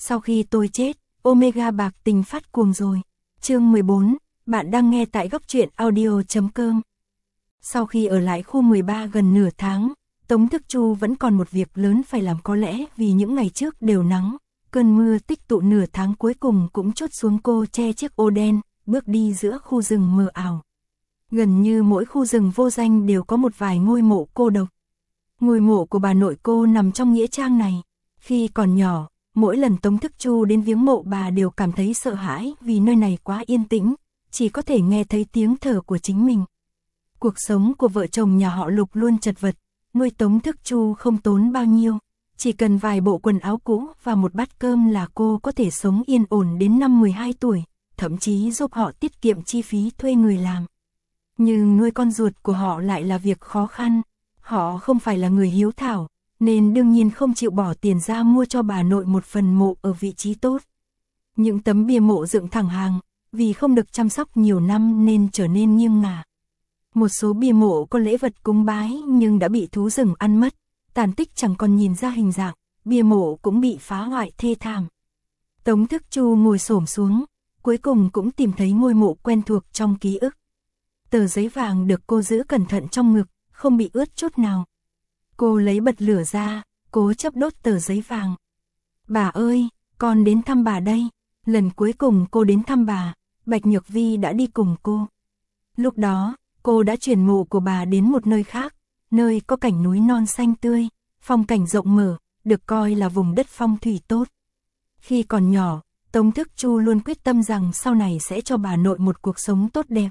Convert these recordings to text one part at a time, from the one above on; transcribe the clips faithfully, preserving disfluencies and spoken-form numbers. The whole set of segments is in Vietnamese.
Sau khi tôi chết, Omega bạc tình phát cuồng rồi. Chương mười bốn, bạn đang nghe tại góc truyện audio chấm com. Sau khi ở lại khu mười ba gần nửa tháng, Tống Thức Chu vẫn còn một việc lớn phải làm, có lẽ vì những ngày trước đều nắng, cơn mưa tích tụ nửa tháng cuối cùng cũng trút xuống. Cô che chiếc ô đen, bước đi giữa khu rừng mờ ảo. Gần như mỗi khu rừng vô danh đều có một vài ngôi mộ cô độc. Ngôi mộ của bà nội cô nằm trong nghĩa trang này. Khi còn nhỏ, mỗi lần Tống Thức Chu đến viếng mộ bà đều cảm thấy sợ hãi vì nơi này quá yên tĩnh, chỉ có thể nghe thấy tiếng thở của chính mình. Cuộc sống của vợ chồng nhà họ Lục luôn chật vật, nuôi Tống Thức Chu không tốn bao nhiêu, chỉ cần vài bộ quần áo cũ và một bát cơm là cô có thể sống yên ổn đến năm mười hai tuổi, thậm chí giúp họ tiết kiệm chi phí thuê người làm. Nhưng nuôi con ruột của họ lại là việc khó khăn, họ không phải là người hiếu thảo, nên đương nhiên không chịu bỏ tiền ra mua cho bà nội một phần mộ ở vị trí tốt. Những tấm bia mộ dựng thẳng hàng, vì không được chăm sóc nhiều năm nên trở nên nghiêng ngả. Một số bia mộ có lễ vật cúng bái nhưng đã bị thú rừng ăn mất, tàn tích chẳng còn nhìn ra hình dạng, bia mộ cũng bị phá hoại thê thảm. Tống Thức Chu ngồi xổm xuống, cuối cùng cũng tìm thấy ngôi mộ quen thuộc trong ký ức. Tờ giấy vàng được cô giữ cẩn thận trong ngực, không bị ướt chút nào. Cô lấy bật lửa ra, cố chấp đốt tờ giấy vàng. Bà ơi, con đến thăm bà đây. Lần cuối cùng cô đến thăm bà, Bạch Nhược Vi đã đi cùng cô. Lúc đó, cô đã chuyển mộ của bà đến một nơi khác, nơi có cảnh núi non xanh tươi, phong cảnh rộng mở, được coi là vùng đất phong thủy tốt. Khi còn nhỏ, Tống Thức Chu luôn quyết tâm rằng sau này sẽ cho bà nội một cuộc sống tốt đẹp.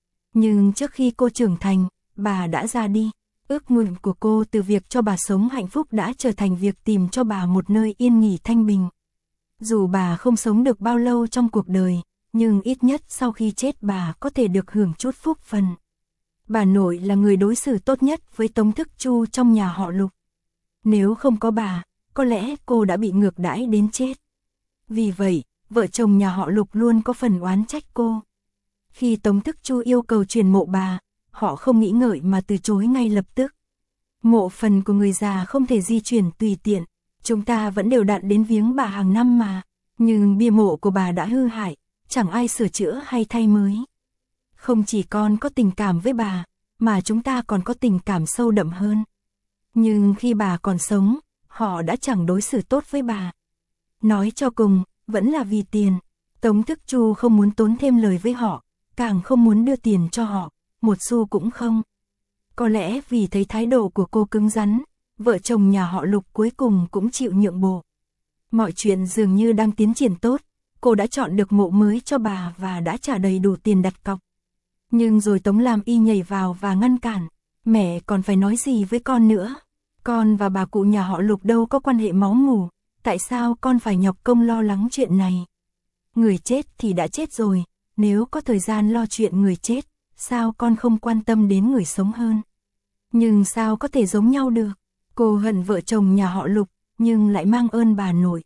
Nhưng trước khi cô trưởng thành, bà đã ra đi. Ước nguyện của cô từ việc cho bà sống hạnh phúc đã trở thành việc tìm cho bà một nơi yên nghỉ thanh bình. Dù bà không sống được bao lâu trong cuộc đời, nhưng ít nhất sau khi chết bà có thể được hưởng chút phúc phần. Bà nội là người đối xử tốt nhất với Tống Thức Chu trong nhà họ Lục. Nếu không có bà, có lẽ cô đã bị ngược đãi đến chết. Vì vậy, vợ chồng nhà họ Lục luôn có phần oán trách cô. Khi Tống Thức Chu yêu cầu chuyển mộ bà, họ không nghĩ ngợi mà từ chối ngay lập tức. Mộ phần của người già không thể di chuyển tùy tiện, chúng ta vẫn đều đặn đến viếng bà hàng năm mà, nhưng bia mộ của bà đã hư hại, chẳng ai sửa chữa hay thay mới. Không chỉ con có tình cảm với bà, mà chúng ta còn có tình cảm sâu đậm hơn. Nhưng khi bà còn sống, họ đã chẳng đối xử tốt với bà. Nói cho cùng, vẫn là vì tiền. Tống Thức Chu không muốn tốn thêm lời với họ, càng không muốn đưa tiền cho họ, một xu cũng không. Có lẽ vì thấy thái độ của cô cứng rắn, vợ chồng nhà họ Lục cuối cùng cũng chịu nhượng bộ. Mọi chuyện dường như đang tiến triển tốt, cô đã chọn được mộ mới cho bà và đã trả đầy đủ tiền đặt cọc. Nhưng rồi Tống Lam Y nhảy vào và ngăn cản, mẹ còn phải nói gì với con nữa? Con và bà cụ nhà họ Lục đâu có quan hệ máu mủ, tại sao con phải nhọc công lo lắng chuyện này? Người chết thì đã chết rồi, nếu có thời gian lo chuyện người chết, sao con không quan tâm đến người sống hơn? Nhưng sao có thể giống nhau được? Cô hận vợ chồng nhà họ Lục, nhưng lại mang ơn bà nội.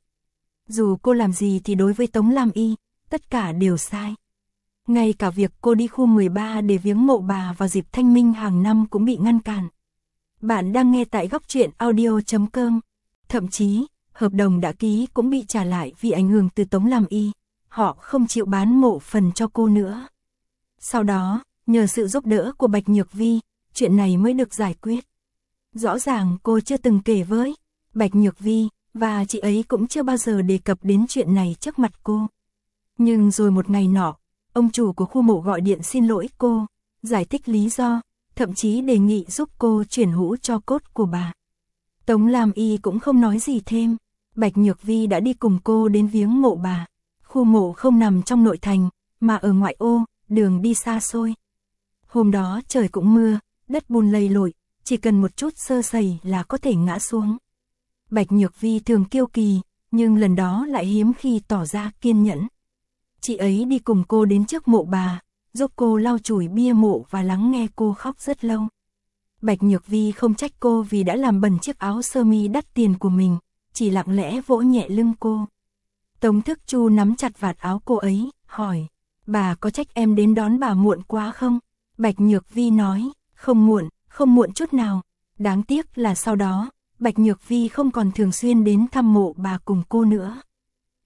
Dù cô làm gì thì đối với Tống Lam Y, tất cả đều sai. Ngay cả việc cô đi khu mười ba để viếng mộ bà vào dịp thanh minh hàng năm cũng bị ngăn cản. Bạn đang nghe tại góc truyện audio chấm com. Thậm chí, hợp đồng đã ký cũng bị trả lại vì ảnh hưởng từ Tống Lam Y. Họ không chịu bán mộ phần cho cô nữa. Sau đó, nhờ sự giúp đỡ của Bạch Nhược Vi, chuyện này mới được giải quyết. Rõ ràng cô chưa từng kể với Bạch Nhược Vi, và chị ấy cũng chưa bao giờ đề cập đến chuyện này trước mặt cô. Nhưng rồi một ngày nọ, ông chủ của khu mộ gọi điện xin lỗi cô, giải thích lý do, thậm chí đề nghị giúp cô chuyển hũ cho cốt của bà. Tống Lam Y cũng không nói gì thêm, Bạch Nhược Vi đã đi cùng cô đến viếng mộ bà. Khu mộ không nằm trong nội thành, mà ở ngoại ô, đường đi xa xôi. Hôm đó trời cũng mưa, đất bùn lầy lội, chỉ cần một chút sơ sẩy là có thể ngã xuống. Bạch Nhược Vi thường kiêu kỳ, nhưng lần đó lại hiếm khi tỏ ra kiên nhẫn. Chị ấy đi cùng cô đến trước mộ bà, giúp cô lau chùi bia mộ và lắng nghe cô khóc rất lâu. Bạch Nhược Vi không trách cô vì đã làm bẩn chiếc áo sơ mi đắt tiền của mình, chỉ lặng lẽ vỗ nhẹ lưng cô. Tống Thức Chu nắm chặt vạt áo cô ấy, hỏi, bà có trách em đến đón bà muộn quá không? Bạch Nhược Vi nói, không muộn, không muộn chút nào. Đáng tiếc là sau đó, Bạch Nhược Vi không còn thường xuyên đến thăm mộ bà cùng cô nữa.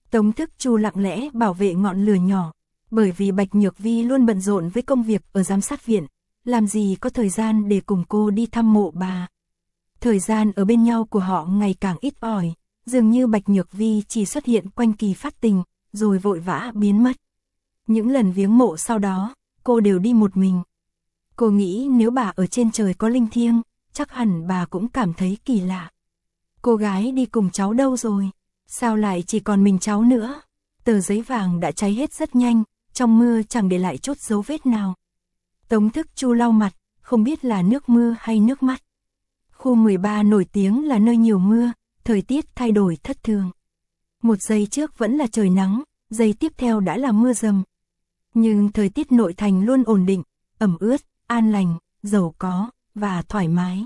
Tống Thức Chu lặng lẽ bảo vệ ngọn lửa nhỏ, bởi vì Bạch Nhược Vi luôn bận rộn với công việc ở giám sát viện, làm gì có thời gian để cùng cô đi thăm mộ bà. Thời gian ở bên nhau của họ ngày càng ít ỏi, dường như Bạch Nhược Vi chỉ xuất hiện quanh kỳ phát tình, rồi vội vã biến mất. Những lần viếng mộ sau đó, cô đều đi một mình. Cô nghĩ nếu bà ở trên trời có linh thiêng, chắc hẳn bà cũng cảm thấy kỳ lạ. Cô gái đi cùng cháu đâu rồi? Sao lại chỉ còn mình cháu nữa? Tờ giấy vàng đã cháy hết rất nhanh, trong mưa chẳng để lại chút dấu vết nào. Tống Thức Chu lau mặt, không biết là nước mưa hay nước mắt. Khu mười ba nổi tiếng là nơi nhiều mưa, thời tiết thay đổi thất thường. Một giây trước vẫn là trời nắng, giây tiếp theo đã là mưa dầm. Nhưng thời tiết nội thành luôn ổn định, ẩm ướt, an lành, giàu có, và thoải mái.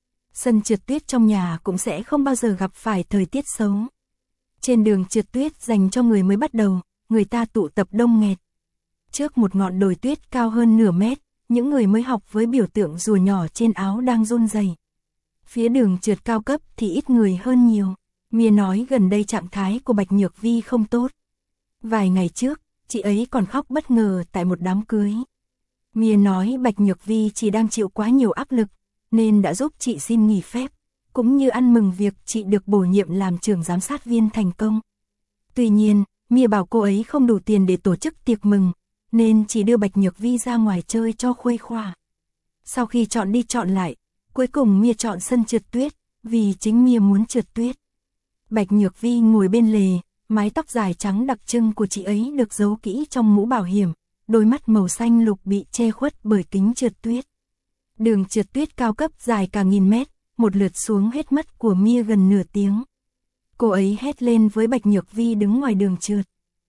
Sân trượt tuyết trong nhà cũng sẽ không bao giờ gặp phải thời tiết xấu. Trên đường trượt tuyết dành cho người mới bắt đầu, người ta tụ tập đông nghẹt. Trước một ngọn đồi tuyết cao hơn nửa mét, những người mới học với biểu tượng rùa nhỏ trên áo đang run rẩy. Phía đường trượt cao cấp thì ít người hơn nhiều. Mia nói gần đây trạng thái của Bạch Nhược Vi không tốt. Vài ngày trước, chị ấy còn khóc bất ngờ tại một đám cưới. Mia nói Bạch Nhược Vi chỉ đang chịu quá nhiều áp lực, nên đã giúp chị xin nghỉ phép, cũng như ăn mừng việc chị được bổ nhiệm làm trưởng giám sát viên thành công. Tuy nhiên, Mia bảo cô ấy không đủ tiền để tổ chức tiệc mừng, nên chỉ đưa Bạch Nhược Vi ra ngoài chơi cho khuây khỏa. Sau khi chọn đi chọn lại, cuối cùng Mia chọn sân trượt tuyết, vì chính Mia muốn trượt tuyết. Bạch Nhược Vi ngồi bên lề, mái tóc dài trắng đặc trưng của chị ấy được giấu kỹ trong mũ bảo hiểm, đôi mắt màu xanh lục bị che khuất bởi kính trượt tuyết. Đường trượt tuyết cao cấp dài cả nghìn mét, một lượt xuống hết mất của Mia gần nửa tiếng. Cô ấy hét lên với Bạch Nhược Vi đứng ngoài đường trượt.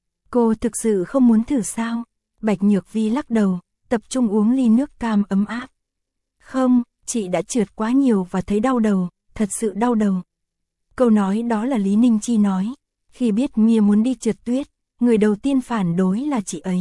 Cô thực sự không muốn thử sao? Bạch Nhược Vi lắc đầu, tập trung uống ly nước cam ấm áp. Không, chị đã trượt quá nhiều và thấy đau đầu, thật sự đau đầu. Câu nói đó là Lý Ninh Chi nói. Khi biết Mia muốn đi trượt tuyết, người đầu tiên phản đối là chị ấy.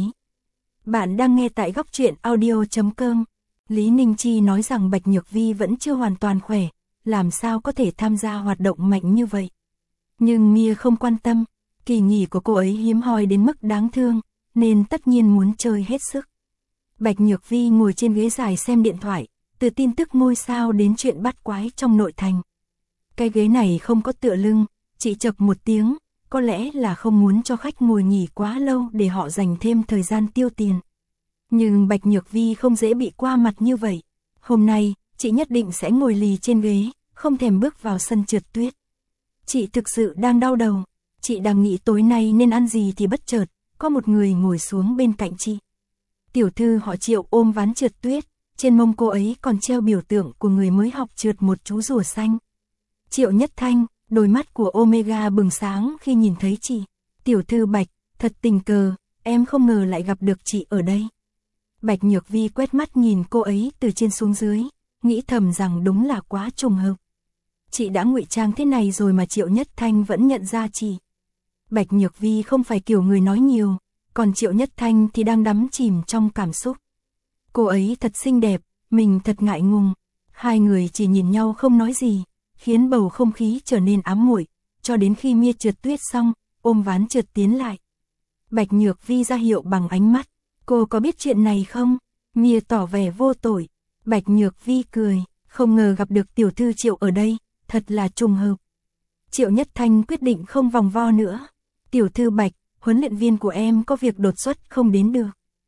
Bạn đang nghe tại góc truyện audio chấm com. Lý Ninh Chi nói rằng Bạch Nhược Vi vẫn chưa hoàn toàn khỏe, làm sao có thể tham gia hoạt động mạnh như vậy. Nhưng Mia không quan tâm, kỳ nghỉ của cô ấy hiếm hoi đến mức đáng thương, nên tất nhiên muốn chơi hết sức. Bạch Nhược Vi ngồi trên ghế dài xem điện thoại, từ tin tức ngôi sao đến chuyện bắt quái trong nội thành. Cái ghế này không có tựa lưng, chị chập một tiếng, có lẽ là không muốn cho khách ngồi nghỉ quá lâu để họ dành thêm thời gian tiêu tiền. Nhưng Bạch Nhược Vi không dễ bị qua mặt như vậy. Hôm nay, chị nhất định sẽ ngồi lì trên ghế, không thèm bước vào sân trượt tuyết. Chị thực sự đang đau đầu, chị đang nghĩ tối nay nên ăn gì thì bất chợt, có một người ngồi xuống bên cạnh chị. Tiểu thư họ Triệu ôm ván trượt tuyết, trên mông cô ấy còn treo biểu tượng của người mới học trượt một chú rùa xanh. Triệu Nhất Thanh, đôi mắt của Omega bừng sáng khi nhìn thấy chị. Tiểu thư Bạch, thật tình cờ, em không ngờ lại gặp được chị ở đây. Bạch Nhược Vi quét mắt nhìn cô ấy từ trên xuống dưới, nghĩ thầm rằng đúng là quá trùng hợp. Chị đã ngụy trang thế này rồi mà Triệu Nhất Thanh vẫn nhận ra chị. Bạch Nhược Vi không phải kiểu người nói nhiều, còn Triệu Nhất Thanh thì đang đắm chìm trong cảm xúc. Cô ấy thật xinh đẹp, mình thật ngại ngùng. Hai người chỉ nhìn nhau không nói gì, khiến bầu không khí trở nên ám muội, cho đến khi Mia trượt tuyết xong, ôm ván trượt tiến lại. Bạch Nhược Vi ra hiệu bằng ánh mắt, cô có biết chuyện này không? Mia tỏ vẻ vô tội. Bạch Nhược Vi cười, không ngờ gặp được tiểu thư Triệu ở đây, thật là trùng hợp. Triệu Nhất Thanh quyết định không vòng vo nữa. Tiểu thư Bạch, huấn luyện viên của em có việc đột xuất không đến được.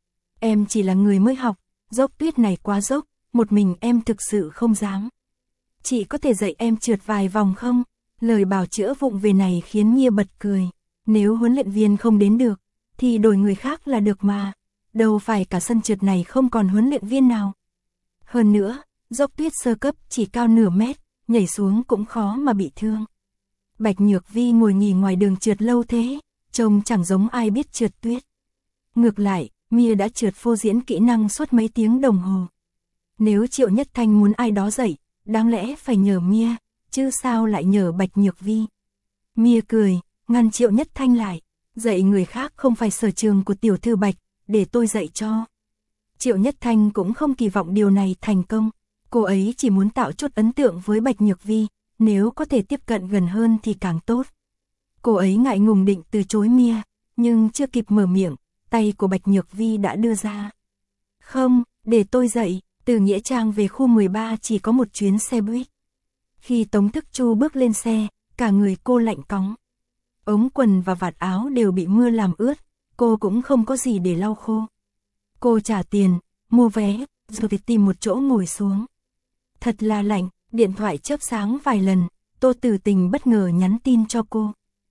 Em chỉ là người mới học, dốc tuyết này quá dốc, một mình em thực sự không dám. Chị có thể dạy em trượt vài vòng không? Lời bảo chữa vụng về này khiến Mia bật cười. Nếu huấn luyện viên không đến được, thì đổi người khác là được mà. Đâu phải cả sân trượt này không còn huấn luyện viên nào. Hơn nữa, dốc tuyết sơ cấp chỉ cao nửa mét, nhảy xuống cũng khó mà bị thương. Bạch Nhược Vi ngồi nghỉ ngoài đường trượt lâu thế, trông chẳng giống ai biết trượt tuyết. Ngược lại, Mia đã trượt phô diễn kỹ năng suốt mấy tiếng đồng hồ. Nếu Triệu Nhất Thanh muốn ai đó dạy, đáng lẽ phải nhờ Mia, chứ sao lại nhờ Bạch Nhược Vi. Mia cười, ngăn Triệu Nhất Thanh lại, dạy người khác không phải sở trường của tiểu thư Bạch, để tôi dạy cho. Triệu Nhất Thanh cũng không kỳ vọng điều này thành công, cô ấy chỉ muốn tạo chút ấn tượng với Bạch Nhược Vi, nếu có thể tiếp cận gần hơn thì càng tốt. Cô ấy ngại ngùng định từ chối Mia, nhưng chưa kịp mở miệng, tay của Bạch Nhược Vi đã đưa ra. Không, để tôi dậy, từ Nghĩa Trang về khu mười ba chỉ có một chuyến xe buýt. Khi Tống Thức Chu bước lên xe, cả người cô lạnh cóng. Ống quần và vạt áo đều bị mưa làm ướt, cô cũng không có gì để lau khô. Cô trả tiền, mua vé, rồi tìm một chỗ ngồi xuống. Thật là lạnh, điện thoại chớp sáng vài lần, Tô Tử Tình bất ngờ nhắn tin cho cô.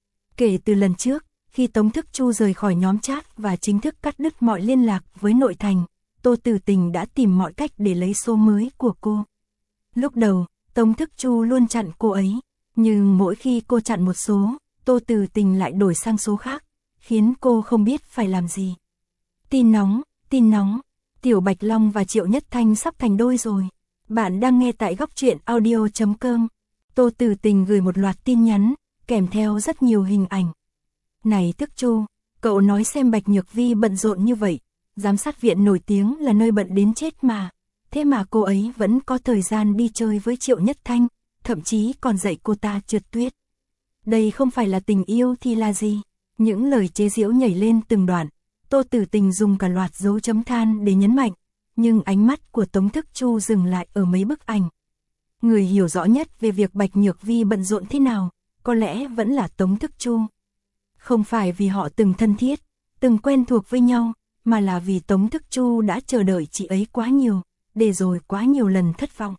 Kể từ lần trước, khi Tống Thức Chu rời khỏi nhóm chat và chính thức cắt đứt mọi liên lạc với nội thành, Tô Tử Tình đã tìm mọi cách để lấy số mới của cô. Lúc đầu, Tống Thức Chu luôn chặn cô ấy, nhưng mỗi khi cô chặn một số, Tô Tử Tình lại đổi sang số khác, khiến cô không biết phải làm gì. Tin nóng, tin nóng, Tiểu Bạch Long và Triệu Nhất Thanh sắp thành đôi rồi. Bạn đang nghe tại góc truyện audio chấm com. Tô Tử Tình gửi một loạt tin nhắn, kèm theo rất nhiều hình ảnh. Này Thức Chu, cậu nói xem Bạch Nhược Vi bận rộn như vậy, giám sát viện nổi tiếng là nơi bận đến chết mà. Thế mà cô ấy vẫn có thời gian đi chơi với Triệu Nhất Thanh, thậm chí còn dạy cô ta trượt tuyết. Đây không phải là tình yêu thì là gì? Những lời chế giễu nhảy lên từng đoạn. Tô Tử Tình dùng cả loạt dấu chấm than để nhấn mạnh, nhưng ánh mắt của Tống Thức Chu dừng lại ở mấy bức ảnh. Người hiểu rõ nhất về việc Bạch Nhược Vi bận rộn thế nào, có lẽ vẫn là Tống Thức Chu. Không phải vì họ từng thân thiết, từng quen thuộc với nhau, mà là vì Tống Thức Chu đã chờ đợi chị ấy quá nhiều, để rồi quá nhiều lần thất vọng.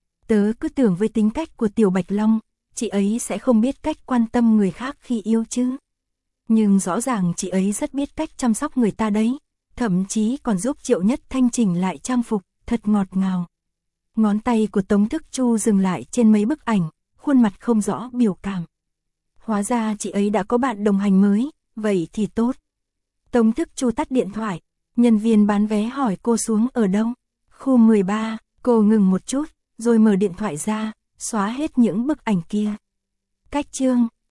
Tớ cứ tưởng với tính cách của Tiểu Bạch Long, chị ấy sẽ không biết cách quan tâm người khác khi yêu chứ. Nhưng rõ ràng chị ấy rất biết cách chăm sóc người ta đấy, thậm chí còn giúp Triệu Nhất Thanh chỉnh lại trang phục, thật ngọt ngào. Ngón tay của Tống Thức Chu dừng lại trên mấy bức ảnh, khuôn mặt không rõ biểu cảm. Hóa ra chị ấy đã có bạn đồng hành mới, vậy thì tốt. Tống Thức Chu tắt điện thoại, nhân viên bán vé hỏi cô xuống ở đâu. Khu mười ba, cô ngừng một chút, rồi mở điện thoại ra, xóa hết những bức ảnh kia. Cách chương.